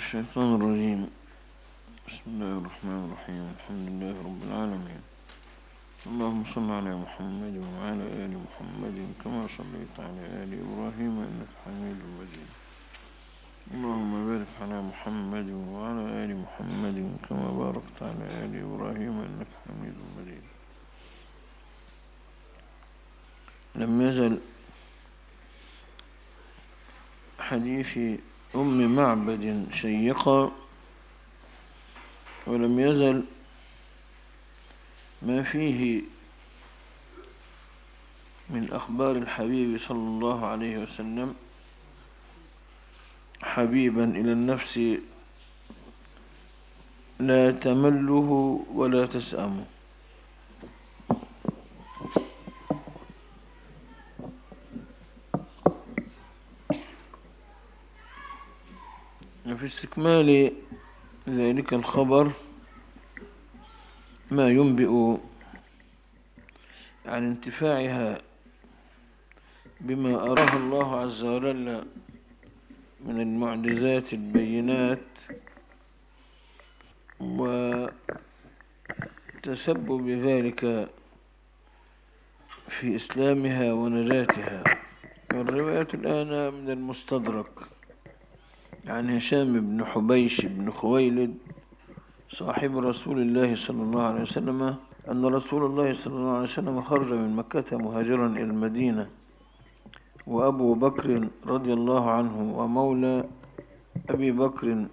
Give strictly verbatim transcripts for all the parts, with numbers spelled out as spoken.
الشيطان الرجيم. بسم الله الرحمن الرحيم. الحمد لله رب العالمين. اللهم صل على محمد وعلى آل محمد كما صليت على آل إبراهيم إنك حميد مجيد. اللهم بارك على محمد وعلى آل محمد كما باركت على آل إبراهيم إنك حميد مجيد. لم يزل حديث أم معبد شيقا، ولم يزل ما فيه من أخبار الحبيب صلى الله عليه وسلم حبيبا إلى النفس لا تمله ولا تسأمه. في استكمال ذلك الخبر ما ينبئ عن انتفاعها بما أراه الله عز وجل من المعجزات البينات، وتسبب ذلك في إسلامها ونجاتها. والرواية الآن من المستدرك عن هشام بن حبيش بن خويلد صاحب رسول الله صلى الله عليه وسلم أن رسول الله صلى الله عليه وسلم خرج من مكة مهاجرا إلى المدينة، وأبو بكر رضي الله عنه ومولى أبي بكر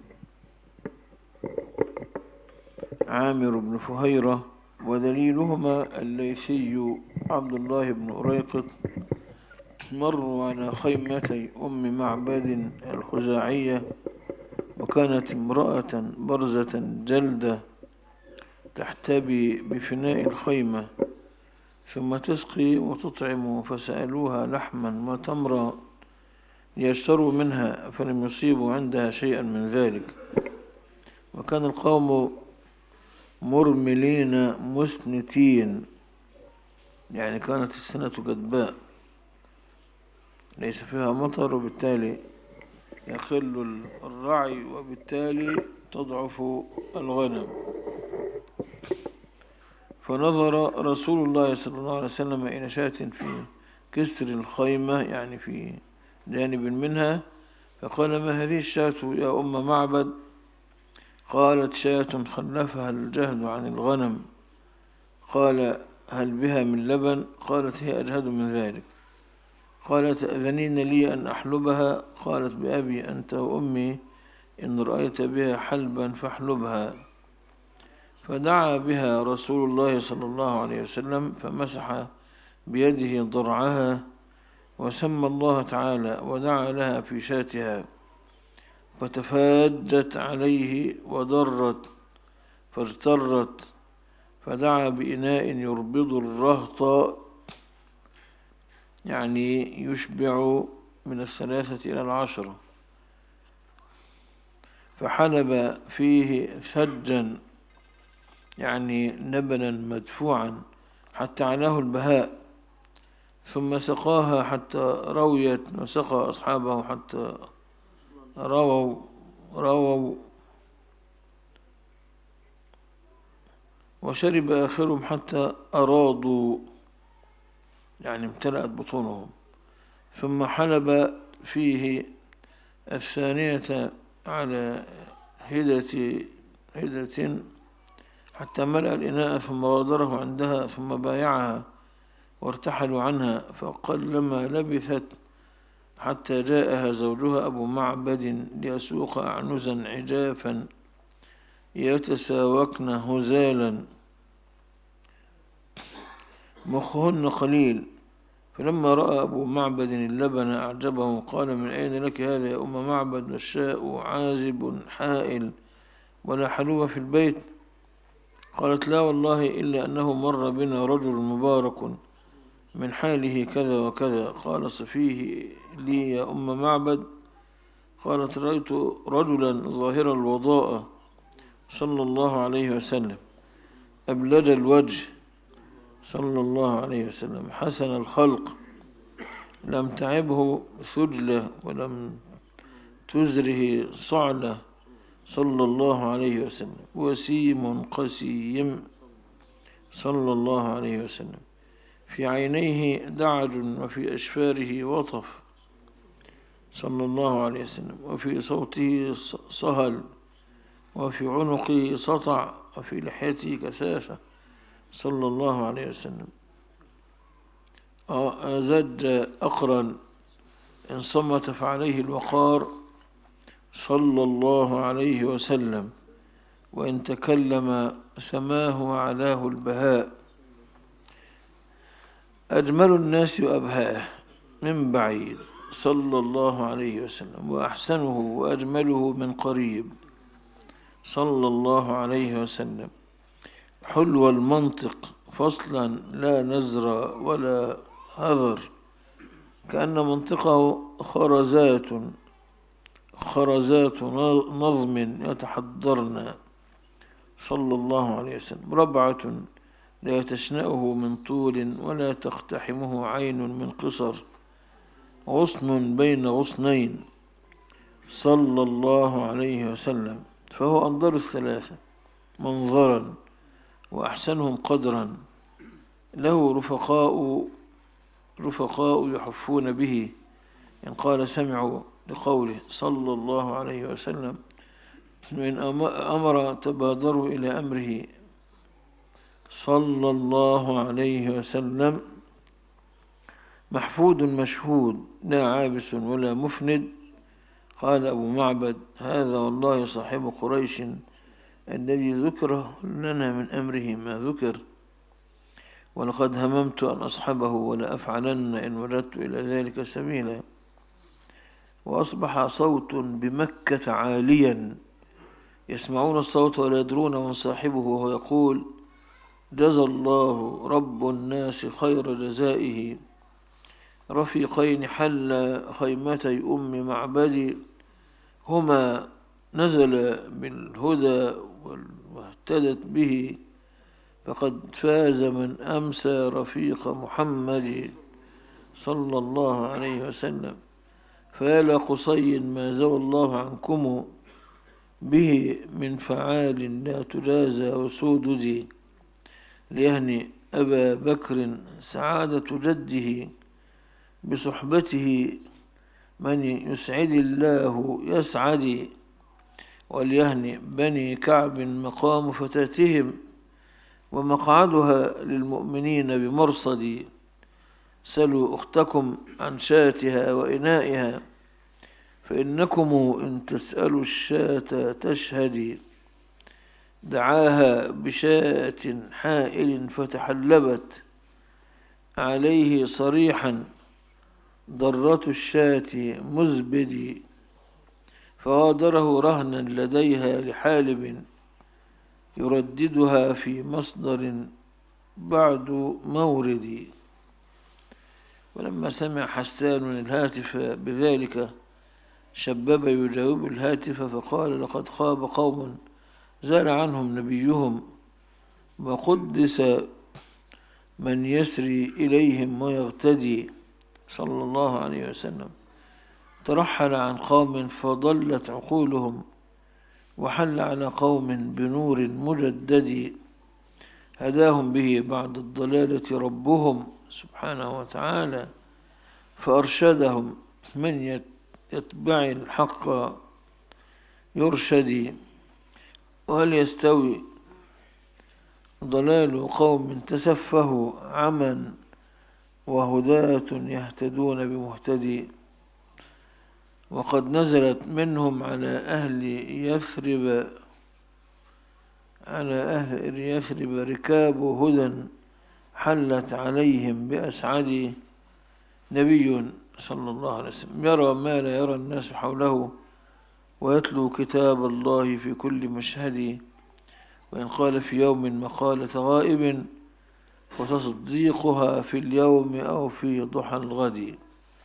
عامر بن فهيرة، ودليلهما الليثي عبد الله بن أريقط، مروا على خيمتي أم معبد الخزاعية، وكانت امرأة برزة جلدة تحتبي بفناء الخيمة ثم تسقي وتطعم، فسألوها لحما وتمرا ليشتروا منها فلم يصيبوا عندها شيئا من ذلك. وكان القوم مرملين مسنتين، يعني كانت السنة جدباء ليس فيها مطر، وبالتالي يقل الرعي وبالتالي تضعف الغنم. فنظر رسول الله صلى الله عليه وسلم إلى شاة في كسر الخيمة، يعني في جانب منها، فقال: ما هذه الشاة يا أم معبد؟ قالت: شاة خلفها الجهد عن الغنم. قال: هل بها من لبن؟ قالت: هي أجهد من ذلك. قالت: تأذنين لي أن أحلبها؟ قالت: بأبي أنت وأمي، إن رأيت بها حلبا فاحلبها. فدعا بها رسول الله صلى الله عليه وسلم فمسح بيده ضرعها وسمى الله تعالى ودعا لها في شاتها، فتفاجت عليه وضرت فاجترت، فدعا بإناء يربض الرهط، يعني يشبع من الثلاثة إلى العشرة، فحلب فيه ثجا، يعني لبنا مدفوعا حتى علاه البهاء، ثم سقاها حتى رويت، وسقى أصحابه حتى رووا رووا وشرب آخرهم حتى أرادوا، يعني امتلأت بطونهم. ثم حلب فيه الثانية على هدة هدة حتى ملأ الإناء، ثم غادره عندها، ثم بايعها وارتحلوا عنها. فقلما لبثت حتى جاءها زوجها أبو معبد ليسوق أعنزا عجافا يتساوكن هزالا مخهن قليل. فلما رأى أبو معبد اللبن أعجبه، قال: من أين لك هذا يا أم معبد؟ والشاء عازب حائل ولا حلوة في البيت؟ قالت: لا والله، إلا أنه مر بنا رجل مبارك من حاله كذا وكذا. قال: صفيه لي يا أم معبد. قالت: رأيت رجلا ظاهر الوضاء صلى الله عليه وسلم، أبلج الوجه صلى الله عليه وسلم، حسن الخلق، لم تعبه ثجلة ولم تزره صعلة، صلى الله عليه وسلم. وسيم قسيم صلى الله عليه وسلم. في عينيه دعج وفي أشفاره وطف صلى الله عليه وسلم. وفي صوته صهل وفي عنقه سطع وفي لحيته كثافة صلى الله عليه وسلم. أزج أقرن إن صمت فعليه الوقار صلى الله عليه وسلم. وإن تكلم سماه وعلاه البهاء. أجمل الناس وأبهاه من بعيد صلى الله عليه وسلم. وأحسنه وأجمله من قريب صلى الله عليه وسلم. حلو المنطق فصلا لا نزر ولا هذر، كأن منطقه خرزات خرزات نظم يتحضرن صلى الله عليه وسلم. ربعة لا تشنأه من طول ولا تقتحمه عين من قصر، غصن بين غصنين صلى الله عليه وسلم. فهو أنظر الثلاثة منظرا وأحسنهم قدرا. له رفقاء رفقاء يحفون به إن قال سمعوا لقوله صلى الله عليه وسلم. وإن أمر تبادروا إلى أمره صلى الله عليه وسلم. محفود مشهود لا عابس ولا مفند. قال أبو معبد هذا والله صاحب قريش الذي ذكر لنا من أمره ما ذكر، ولقد هممت أن أصحبه ولا أفعلن إن وردت إلى ذلك سبيلا. وأصبح صوت بمكة عاليا يسمعون الصوت ولا يدرون من صاحبه، وهو يقول جزى الله رب الناس خير جزائه. رفيقين حل خيمتي أم معبدي، هما نزل بالهدى واهتدت به، فقد فاز من أمسى رفيق محمد صلى الله عليه وسلم. فيا لقصي ما زوى الله عنكم به من فعال لا تجازى وسوددي. ليهني أبا بكر سعادة جده بصحبته من يسعد الله يسعد. وليهني بني كعب مقام فتاتهم ومقعدها للمؤمنين بمرصد. سلوا أختكم عن شاتها وإنائها فإنكم إن تسألوا الشاة تشهدي. دعاها بشاة حائل فتحلبت عليه صريحا ضرة الشاة مزبدي. فغادره رهنا لديها لحالب يرددها في مصدر بعد موردي. ولما سمع حسان الهاتف بذلك شبب يجاوب الهاتف فقال لقد خاب قوم زال عنهم نبيهم وقدس من يسري إليهم ويغتدي صلى الله عليه وسلم. ترحل عن قوم فضلت عقولهم وحل على قوم بنور مجدد. هداهم به بعد الضلالة ربهم سبحانه وتعالى، فأرشدهم من يتبع الحق يرشد. وهل يستوي ضلال قوم تسفهوا عمى وهداة يهتدون بمهتدي. وقد نزلت منهم على أهل يثرب على أهل يثرب ركاب هدى حلت عليهم بأسعد. نبي صلى الله عليه وسلم يرى ما لا يرى الناس حوله ويتلو كتاب الله في كل مشهد. وإن قال في يوم مقالة غائب فتصديقها في اليوم أو في ضحى الغد.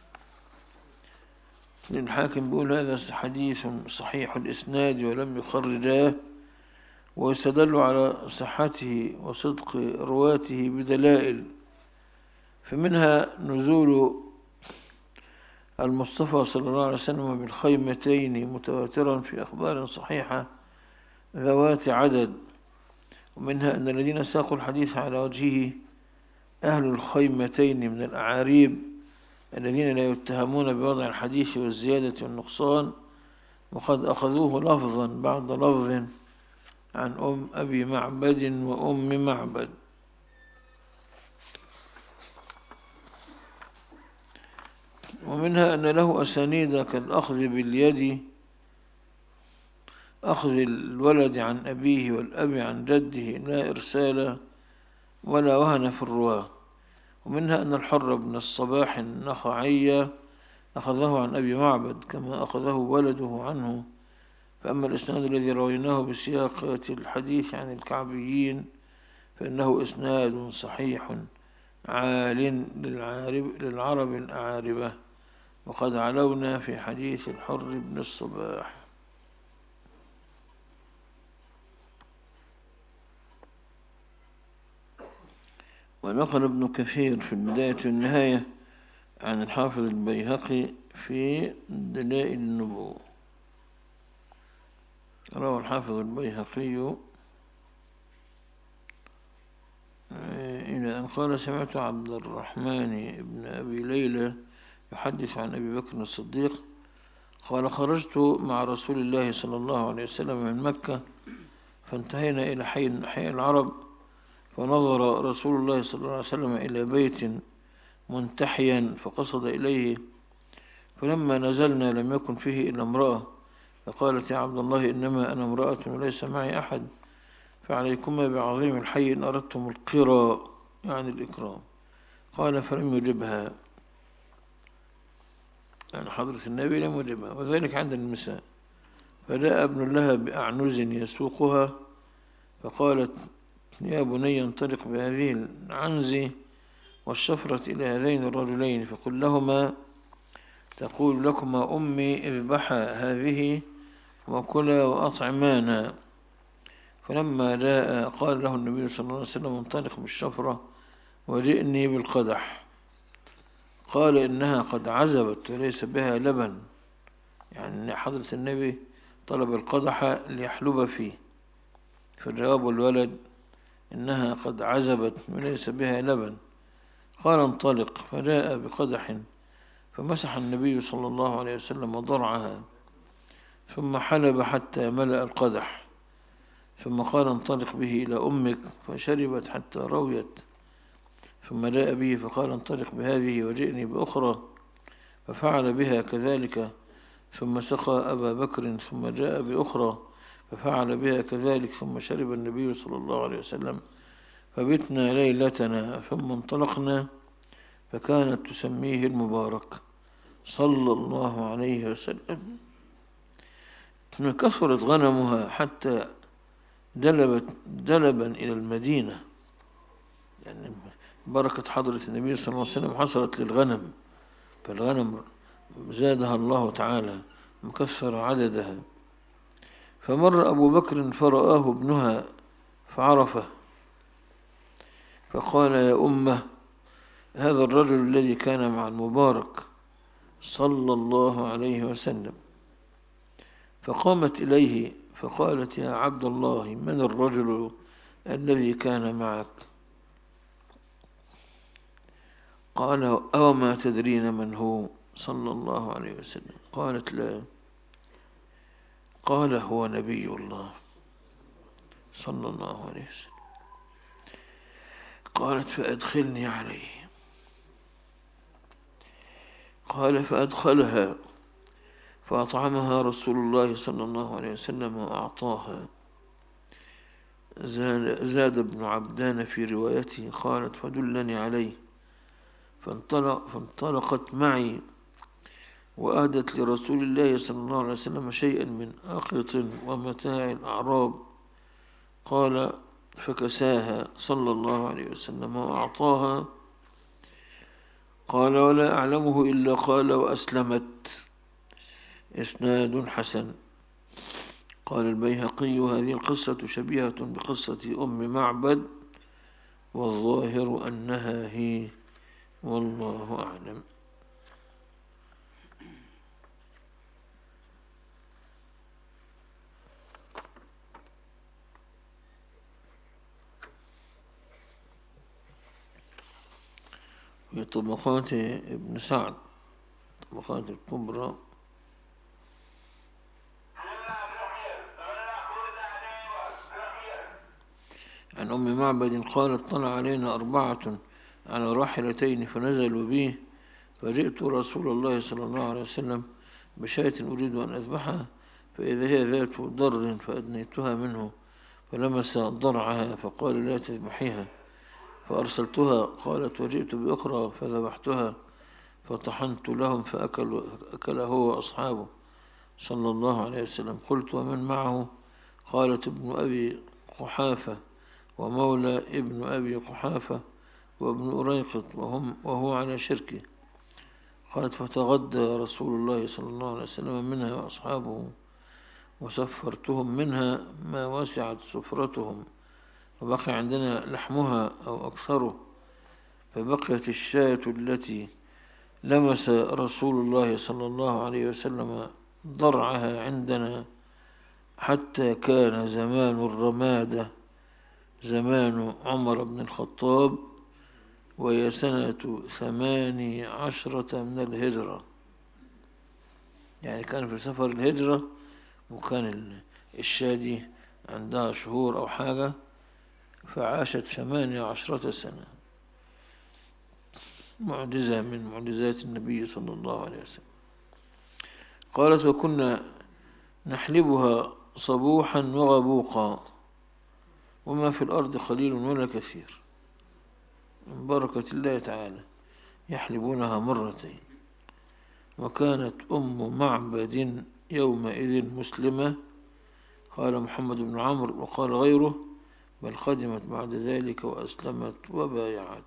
الحاكم بيقول هذا حديث صحيح الإسناد ولم يخرجاه، ويستدل على صحته وصدق رواته بدلائل. فمنها نزول المصطفى صلى الله عليه وسلم بالخيمتين متواترا في أخبار صحيحة ذوات عدد، ومنها أن الذين ساقوا الحديث على وجهه أهل الخيمتين من الأعاريب الذين لا يتهمون بوضع الحديث والزيادة والنقصان، وقد أخذوه لفظا بعد لفظ عن أم أبي معبد وأم معبد. ومنها أن له أسانيد كالأخذ باليد، أخذ الولد عن أبيه والأب عن جده، لا إرسال ولا وهن في الرواة. ومنها أن الحر بن الصباح النخعي أخذه عن أبي معبد كما أخذه ولده عنه. فأما الإسناد الذي رويناه بسياق الحديث عن الكعبيين فإنه إسناد صحيح عال للعرب الأعاربة، وقد علونا في حديث الحر بن الصباح. ونقل ابن كثير في البداية والنهاية عن الحافظ البيهقي في دلائل النبوة. روى الحافظ البيهقي إلى أن قال: سمعت عبد الرحمن بن أبي ليلى يحدث عن أبي بكر الصديق قال: خرجت مع رسول الله صلى الله عليه وسلم من مكة فانتهينا إلى حي حي العرب، فنظر رسول الله صلى الله عليه وسلم إلى بيت منتحيا فقصد إليه، فلما نزلنا لم يكن فيه إلا امرأة، فقالت: يا عبد الله إنما أنا امرأة وليس معي أحد، فعليكما بعظيم الحي إن أردتم القرى يعني الإكرام. قال: فلم يجبها، يعني حضرة النبي لم يجبها، وذلك عند النساء. فجاء ابن لها بأعنز يسوقها، فقالت: يا بني انطلق بهذه العنز والشفرة إلى هذين الرجلين فقل لهما تقول لكما أمي اذبحا هذه وكلا وأطعمانا. فلما جاء قال له النبي صلى الله عليه وسلم: انطلق بالشفرة وجئني بالقدح. قال: إنها قد عزبت وليس بها لبن، يعني حضرة النبي طلب القدح ليحلب فيه، فجواب الولد: إنها قد عزبت وليس بها لبن. قال: انطلق. فجاء بقدح فمسح النبي صلى الله عليه وسلم ضرعها ثم حلب حتى ملأ القدح، ثم قال: انطلق به إلى أمك، فشربت حتى رويت، ثم جاء به فقال: انطلق بهذه وجئني بأخرى، ففعل بها كذلك، ثم سقى أبا بكر، ثم جاء بأخرى ففعل بها كذلك، ثم شرب النبي صلى الله عليه وسلم، فبتنا ليلتنا ثم انطلقنا، فكانت تسميه المبارك صلى الله عليه وسلم. كثرت غنمها حتى دلبت دلبا إلى المدينة، يعني بركة حضرة النبي صلى الله عليه وسلم حصلت للغنم، فالغنم زادها الله تعالى مكثر عددها. فمر أبو بكر فرآه ابنها فعرفه، فقال: يا أمه، هذا الرجل الذي كان مع المبارك صلى الله عليه وسلم. فقامت إليه فقالت: يا عبد الله، من الرجل الذي كان معك؟ قال: أو ما تدرين من هو صلى الله عليه وسلم؟ قالت: لا. قال: هو نبي الله صلى الله عليه وسلم. قالت: فأدخلني عليه. قال: فأدخلها فأطعمها رسول الله صلى الله عليه وسلم وأعطاها. زاد, زاد ابن عبدان في روايته قالت: فدلني عليه، فانطلق فانطلقت معي وأهدت لرسول الله صلى الله عليه وسلم شيئا من أقط ومتاع الأعراب. قال: فكساها صلى الله عليه وسلم وأعطاها. قال: ولا أعلمه إلا قال: وأسلمت. إسناد حسن. قال البيهقي: هذه القصة شبيهة بقصة أم معبد، والظاهر أنها هي، والله أعلم. في طبقات ابن سعد، طبقات الكبرى. عن أم معبد قالت طلع علينا أربعة على راحلتين فنزلوا به، فجئت رسول الله صلى الله عليه وسلم بشاة أريد أن أذبحها، فإذا هي ذات ضر فأدنيتها منه، فلمس ضرعها فقال لا تذبحيها، فأرسلتها قالت وجئت بأخرى فذبحتها، فطحنت لهم فأكل أكل هو وأصحابه صلى الله عليه وسلم. قلت ومن معه؟ قالت ابن أبي قحافة ومولى ابن أبي قحافة وابن أريقط وهم وهو على شركه. قالت فتغدى رسول الله صلى الله عليه وسلم منها وأصحابه، وسفرتهم منها ما وسعت سفرتهم، وبقي عندنا لحمها أو أكثره، فبقيت الشاة التي لمس رسول الله صلى الله عليه وسلم ضرعها عندنا حتى كان زمان الرمادة زمان عمر بن الخطاب، وهي سنة ثماني عشرة من الهجرة، يعني كان في سفر الهجرة، وكان الشادي عندها شهور أو حاجة، فعاشت ثمانية عشرة سنة. معجزة من معجزات النبي صلى الله عليه وسلم. قالت وكنا نحلبها صبوحا وغبوقا، وما في الأرض قليل ولا كثير، من بركة الله تعالى يحلبونها مرتين. وكانت أم معبد يومئذ مسلمة، قال محمد بن عمرو وقال غيره، بل قدمت بعد ذلك وأسلمت وبايعت.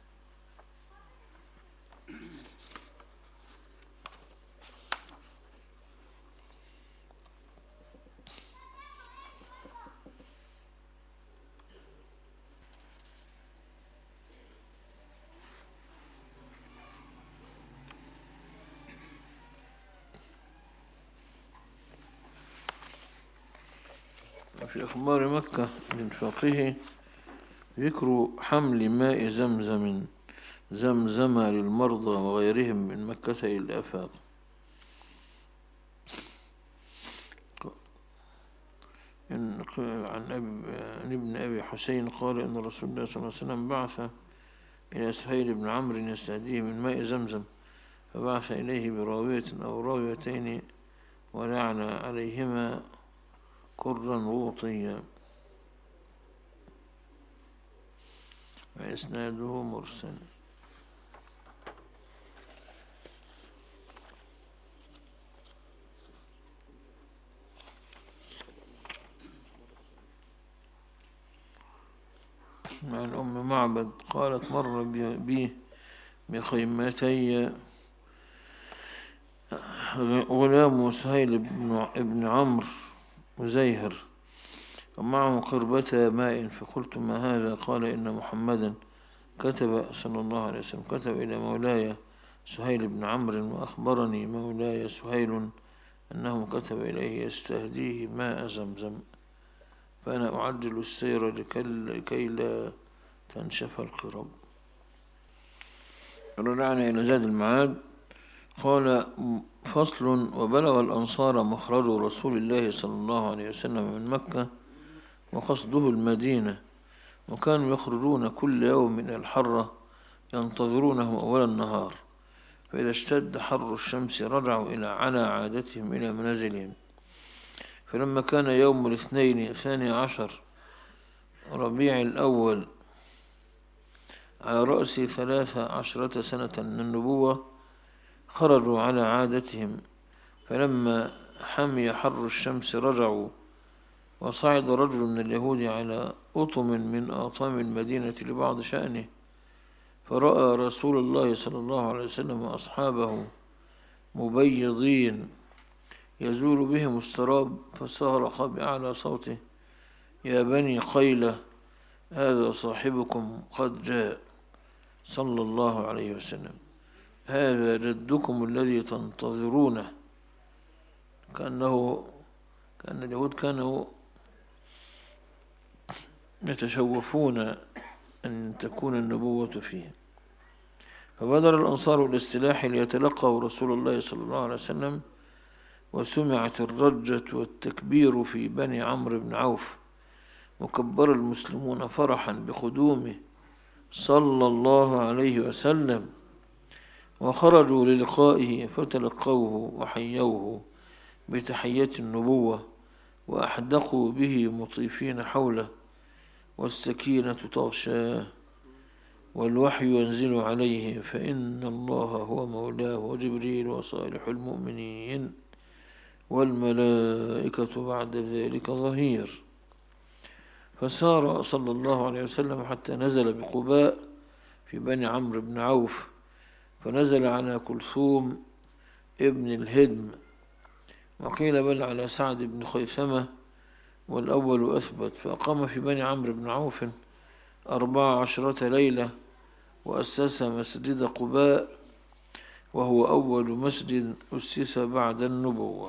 في أخبار مكة من فقه ذكر حمل ماء زمزم زمزم للمرضى وغيرهم من مكة إلى الآفاق. عن ابن أبي حسين قال إن رسول الله صلى الله عليه وسلم بعث إلى سهيل بن عمرو يستهديه من ماء زمزم، فبعث إليه براوية أو راويتين ولعن عليهما كرا غوطيا، وإسناده مرسل. عن أم معبد قالت مر بي بخيمتي غلام سهيل بن عمرو مزيهر ومعه قربة ماء، فقلت ما هذا؟ قال إن محمدا كتب صلى الله عليه وسلم كتب إلى مولاي سهيل بن عمرو، وأخبرني مولاي سهيل أنه كتب إليه يستهديه ماء زمزم، فأنا أعجل السير لكي لا تنشف القرب. رجعنا إلى زاد المعاد. قال فصل وبلغ الأنصار مخرج رسول الله صلى الله عليه وسلم من مكة وقصده المدينة، وكانوا يخرجون كل يوم من الحرة ينتظرونه أول النهار، فإذا اشتد حر الشمس رجعوا إلى على عادتهم إلى منازلهم. فلما كان يوم الاثنين ثاني عشر ربيع الأول على رأس ثلاث عشرة سنة من النبوة خرجوا على عادتهم، فلما حمي حر الشمس رجعوا، وصعد رجل من اليهود على أطم من آطام المدينة لبعض شأنه، فرأى رسول الله صلى الله عليه وسلم وأصحابه مبيضين يزول بهم السراب، فصرخ بأعلى صوته يا بني قيلة هذا صاحبكم قد جاء صلى الله عليه وسلم، هذا جدكم الذي تنتظرونه. كأنه كأن اليهود كانوا يتشوفون أن تكون النبوة فيه. فبدر الأنصار بالاستلاح ليتلقوا رسول الله صلى الله عليه وسلم، وسمعت الرجة والتكبير في بني عمرو بن عوف، وكبر المسلمون فرحا بقدومه صلى الله عليه وسلم، وخرجوا للقائه فتلقوه وحيوه بتحية النبوة، وأحدقوا به مطيفين حوله، والسكينة تغشاه، والوحي ينزل عليه، فإن الله هو مولاه، وجبريل وصالح المؤمنين، والملائكة بعد ذلك ظهير. فسار صلى الله عليه وسلم حتى نزل بقباء في بني عمرو بن عوف، فنزل على كلثوم ابن الهدم، وقيل بل على سعد بن خيثمة، والأول أثبت. فأقام في بني عمرو بن عوف أربع عشرة ليلة، وأسس مسجد قباء، وهو أول مسجد أسس بعد النبوة.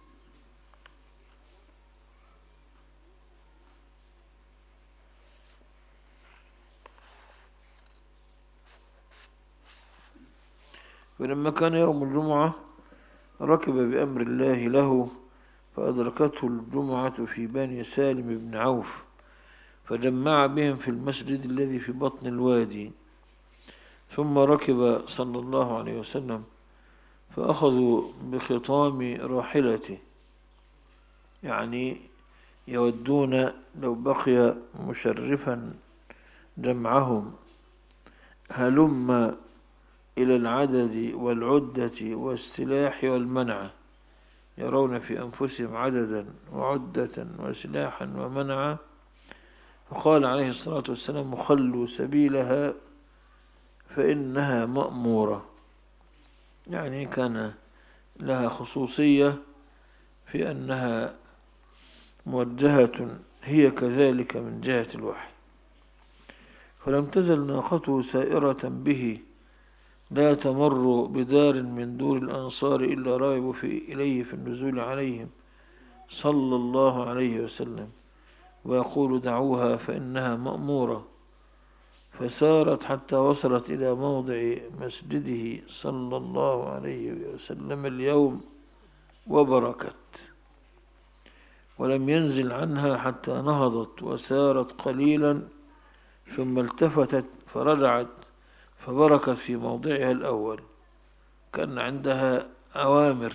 فلما كان يوم الجمعة ركب بأمر الله له، فأدركته الجمعة في بني سالم بن عوف، فجمع بهم في المسجد الذي في بطن الوادي. ثم ركب صلى الله عليه وسلم، فأخذوا بخطام راحلته، يعني يودون لو بقي مشرفا جمعهم، هلم إلى العدد والعدة والسلاح والمنع، يرون في أنفسهم عددا وعدة وسلاحا ومنعا. فقال عليه الصلاة والسلام: خلوا سبيلها فإنها مأمورة، يعني كان لها خصوصية في أنها موجهة هي كذلك من جهة الوحي. فلم تزل ناقته سائرة به، لا تمر بدار من دور الأنصار إلا راغب في إليه في النزول عليهم صلى الله عليه وسلم، ويقول: دعوها فإنها مأمورة. فسارت حتى وصلت إلى موضع مسجده صلى الله عليه وسلم اليوم، وبركت، ولم ينزل عنها حتى نهضت وسارت قليلا، ثم التفتت فرجعت، فبركت في موضعها الأول، كان عندها أوامر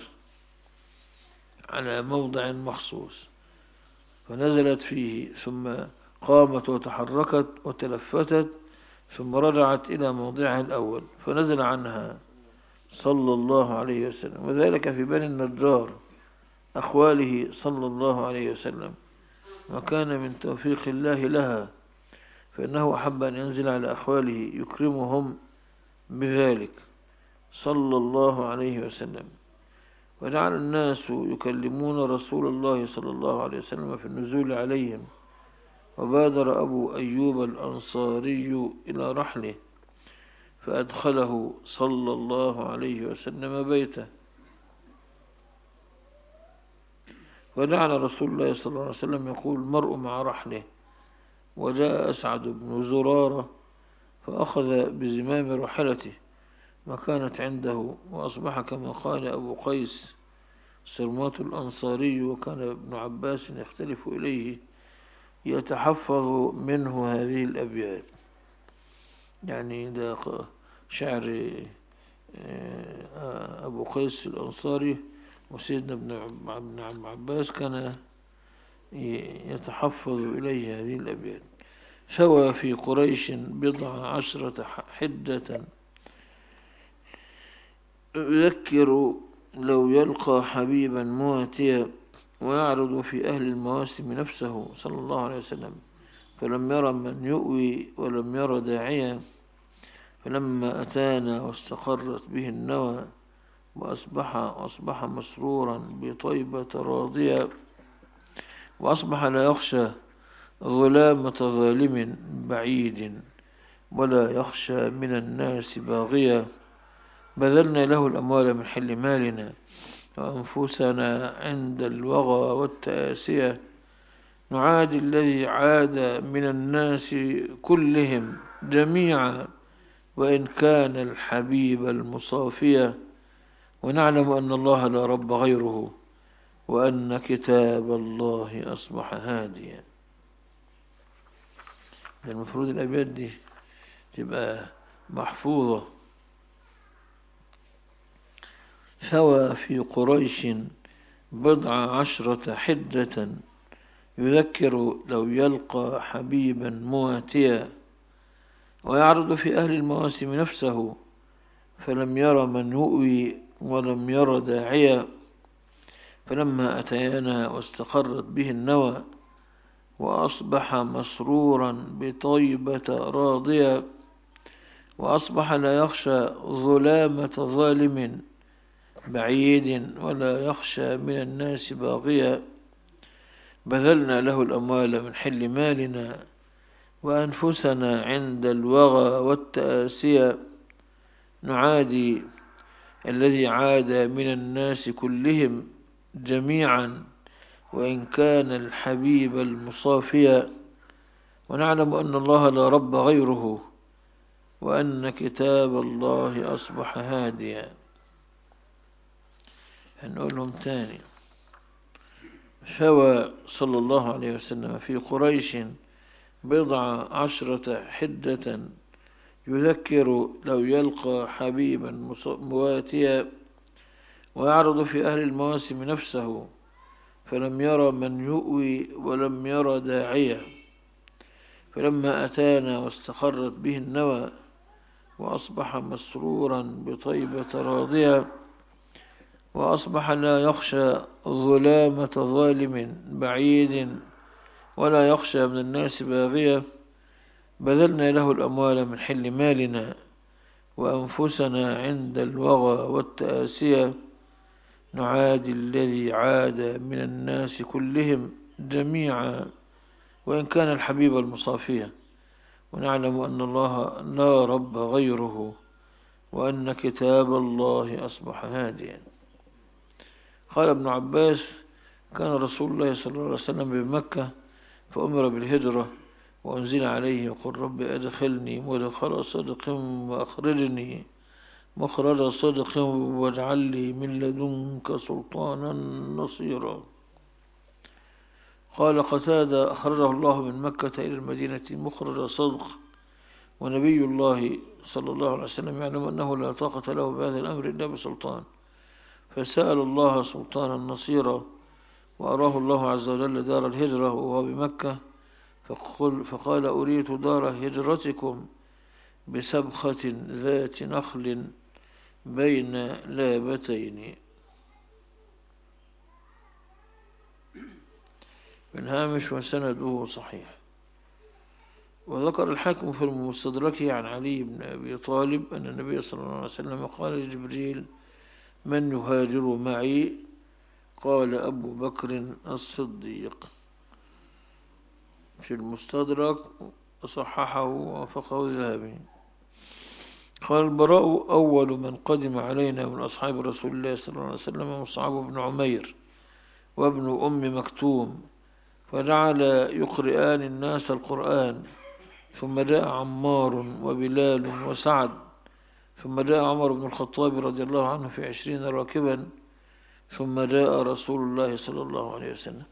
على موضع مخصوص، فنزلت فيه، ثم قامت وتحركت وتلفتت، ثم رجعت إلى موضعها الأول فنزل عنها صلى الله عليه وسلم. وذلك في بني النجار أخواله صلى الله عليه وسلم، وكان من توفيق الله لها، فإنه أحب أن ينزل على أخواله يكرمهم بذلك صلى الله عليه وسلم. وجعل الناس يكلمون رسول الله صلى الله عليه وسلم في النزول عليهم، وبادر أبو أيوب الأنصاري إلى رحله، فأدخله صلى الله عليه وسلم بيته. وجعل رسول الله صلى الله عليه وسلم يقول: المرء مع رحله. وجاء أسعد بن زرارة فأخذ بزمام راحلته ما كانت عنده، وأصبح كما قال أبو قيس سرمات الأنصاري، وكان ابن عباس يختلف إليه يتحفظ منه هذه الأبيات. يعني ده شعر أبو قيس الأنصاري، وسيدنا ابن عباس كان يتحفظ إليه هذه الأبيات. سوى في قريش بضع عشرة حدة، يذكر لو يلقى حبيبا مواتيا، ويعرض في أهل المواسم نفسه صلى الله عليه وسلم، فلم ير من يؤوي ولم ير داعيا. فلما أتانا واستقرت به النوى، وأصبح, وأصبح مسرورا بطيبة راضيا، وأصبح لا يخشى ظلامة ظالم بعيد، ولا يخشى من الناس باغيا. بذلنا له الأموال من حل مالنا، وأنفسنا عند الوغى والتآسية، نعادي الذي عاد من الناس كلهم جميعا، وإن كان الحبيب المصافية، ونعلم أن الله لا رب غيره، وأن كتاب الله أصبح هاديا. المفروض الأبيات دي تبقى محفوظة. ثوى في قريش بضع عشرة حدة، يذكر لو يلقى حبيبا مواتيا، ويعرض في أهل المواسم نفسه، فلم ير من يؤوي ولم ير داعيا. فلما أتيانا واستقرت به النوى، وأصبح مسرورا بطيبة راضيا، وأصبح لا يخشى ظلامة ظالم بعيد، ولا يخشى من الناس باغيا. بذلنا له الأموال من حل مالنا، وأنفسنا عند الوغى والتآسيا. نعادي الذي عاد من الناس كلهم جميعا، وإن كان الحبيب المصافيا. ونعلم أن الله لا رب غيره، وأن كتاب الله أصبح هاديا. هنقولهم تاني. شوى صلى الله عليه وسلم في قريش بضع عشرة حدة، يذكر لو يلقى حبيبا مواتيا، ويعرض في أهل المواسم نفسه، فلم ير من يؤوي ولم ير داعيا. فلما أتانا واستقرت به النوى، وأصبح مسرورا بطيبة راضيا، وأصبح لا يخشى ظلامة ظالم بعيد، ولا يخشى من الناس باغيا. بذلنا له الأموال من حل مالنا، وأنفسنا عند الوغى والتآسيا. نعادي الذي عاد من الناس كلهم جميعا، وإن كان الحبيب المصافية. ونعلم أن الله لا رب غيره، وأن كتاب الله أصبح هاديا. قال ابن عباس: كان رسول الله صلى الله عليه وسلم بمكة، فأمر بالهجرة، وأنزل عليه: وقل رب أدخلني مدخل صدق، وأخرجني مخرج صدق، واجعل لي من لدنك سلطانا نصيرا. قال قتادة: أخرجه الله من مكة إلى المدينة مخرج صدق، ونبي الله صلى الله عليه وسلم يعلم أنه لا طاقة له بهذا الأمر إلا بسلطان، فسأل الله سلطانا نصيرا، وأراه الله عز وجل دار الهجرة وهو بمكة، فقال: أريت دار هجرتكم بسبخة ذات نخل بين لابتين. من هامش وسنده صحيح. وذكر الحاكم في المستدرك عن علي بن أبي طالب أن النبي صلى الله عليه وسلم قال لجبريل: من يهاجر معي؟ قال: أبو بكر الصديق. في المستدرك صححه ووافقه الذهبي. قال البراء: أول من قدم علينا من أصحاب رسول الله صلى الله عليه وسلم مصعب بن عمير وابن أم مكتوم، فجعل يقرئان الناس القرآن. ثم جاء عمار وبلال وسعد، ثم جاء عمر بن الخطاب رضي الله عنه في عشرين راكبا، ثم جاء رسول الله صلى الله عليه وسلم.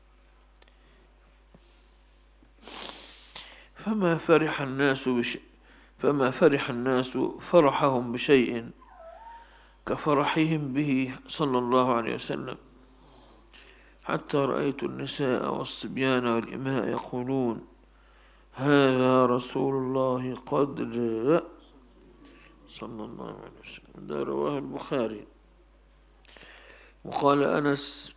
فما فرح الناس بشيء فما فرح الناس فرحهم بشيء كفرحهم به صلى الله عليه وسلم، حتى رأيت النساء والصبيان والإماء يقولون: هذا رسول الله قد جاء صلى الله عليه وسلم. ده رواه البخاري. وقال أنس: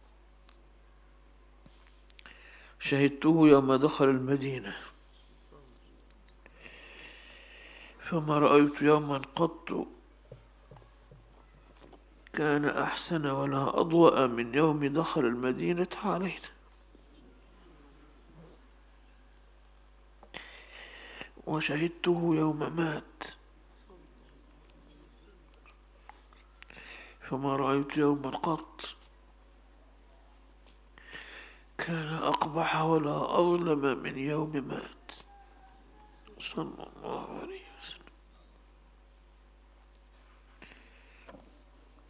شهدته يوم دخل المدينة، فما رأيت يوما قط كان أحسن ولا أضوأ من يوم دخل المدينة علينا. وشهدته يوم مات، فما رأيت يوما قط كان أقبح ولا أظلم من يوم مات صلى الله عليه وسلم.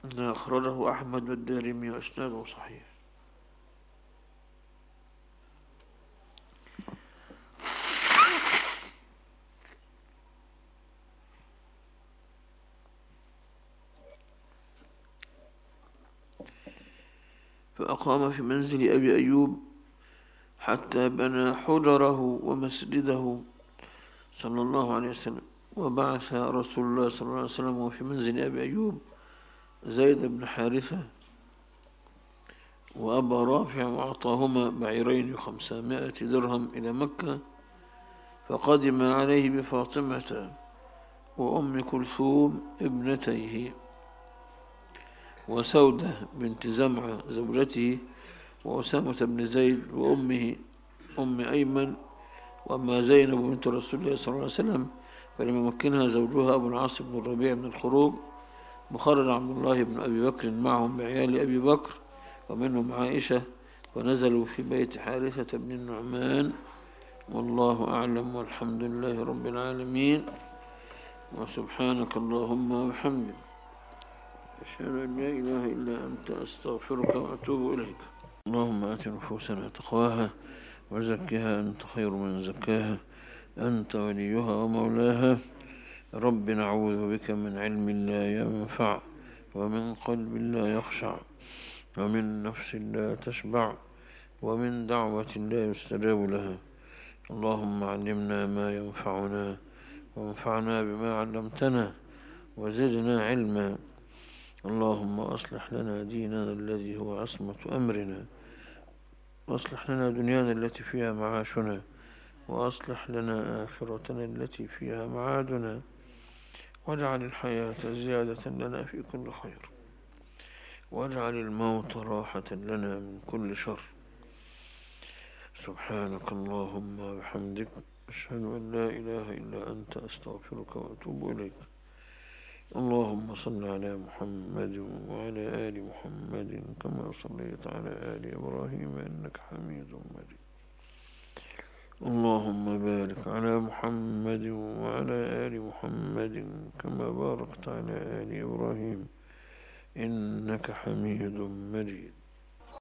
أخرجه أحمد والدارمي وإسناده صحيح. فأقام في منزل أبي أيوب حتى بنى حجره ومسجده صلى الله عليه وسلم. وبعث رسول الله صلى الله عليه وسلم وفي منزل أبي أيوب زيد بن حارثة وأبا رافع، وأعطاهما بعيرين وخمسمائة درهم إلى مكة، فقدم عليه بفاطمة وأم كلثوم ابنتيه وسودة بنت زمعة زوجته وأسامة بن زيد وأمه أم أيمن، وأما زينب بنت رسول الله صلى الله عليه وسلم فلم يمكنها زوجها أبو العاص بن الربيع من الخروج، وخرج عبد الله بن أبي بكر معهم بعيال أبي بكر ومنهم عائشة، ونزلوا في بيت حارثة بن النعمان. والله أعلم، والحمد لله رب العالمين، وسبحانك اللهم وبحمدك، أشهد أن لا إله إلا أنت، أستغفرك وأتوب إليك. اللهم آت نفوسنا تقواها وزكها أنت خير من زكاها، أنت وليها ومولاها. رب نعوذ بك من علم لا ينفع، ومن قلب لا يخشع، ومن نفس لا تشبع، ومن دعوة لا يستجاب لها. اللهم علمنا ما ينفعنا، وانفعنا بما علمتنا، وزدنا علما. اللهم أصلح لنا ديننا الذي هو عصمة أمرنا، وأصلح لنا دنيانا التي فيها معاشنا، وأصلح لنا آخرتنا التي فيها معادنا، واجعل الحياة زيادة لنا في كل خير، واجعل الموت راحة لنا من كل شر. سبحانك اللهم وبحمدك، أشهد أن لا إله إلا أنت، أستغفرك وأتوب إليك. اللهم صل على محمد وعلى آل محمد كما صليت على آل إبراهيم إنك حميد مجيد. اللهم بارك على محمد وعلى آل محمد كما باركت على آل إبراهيم إنك حميد مجيد.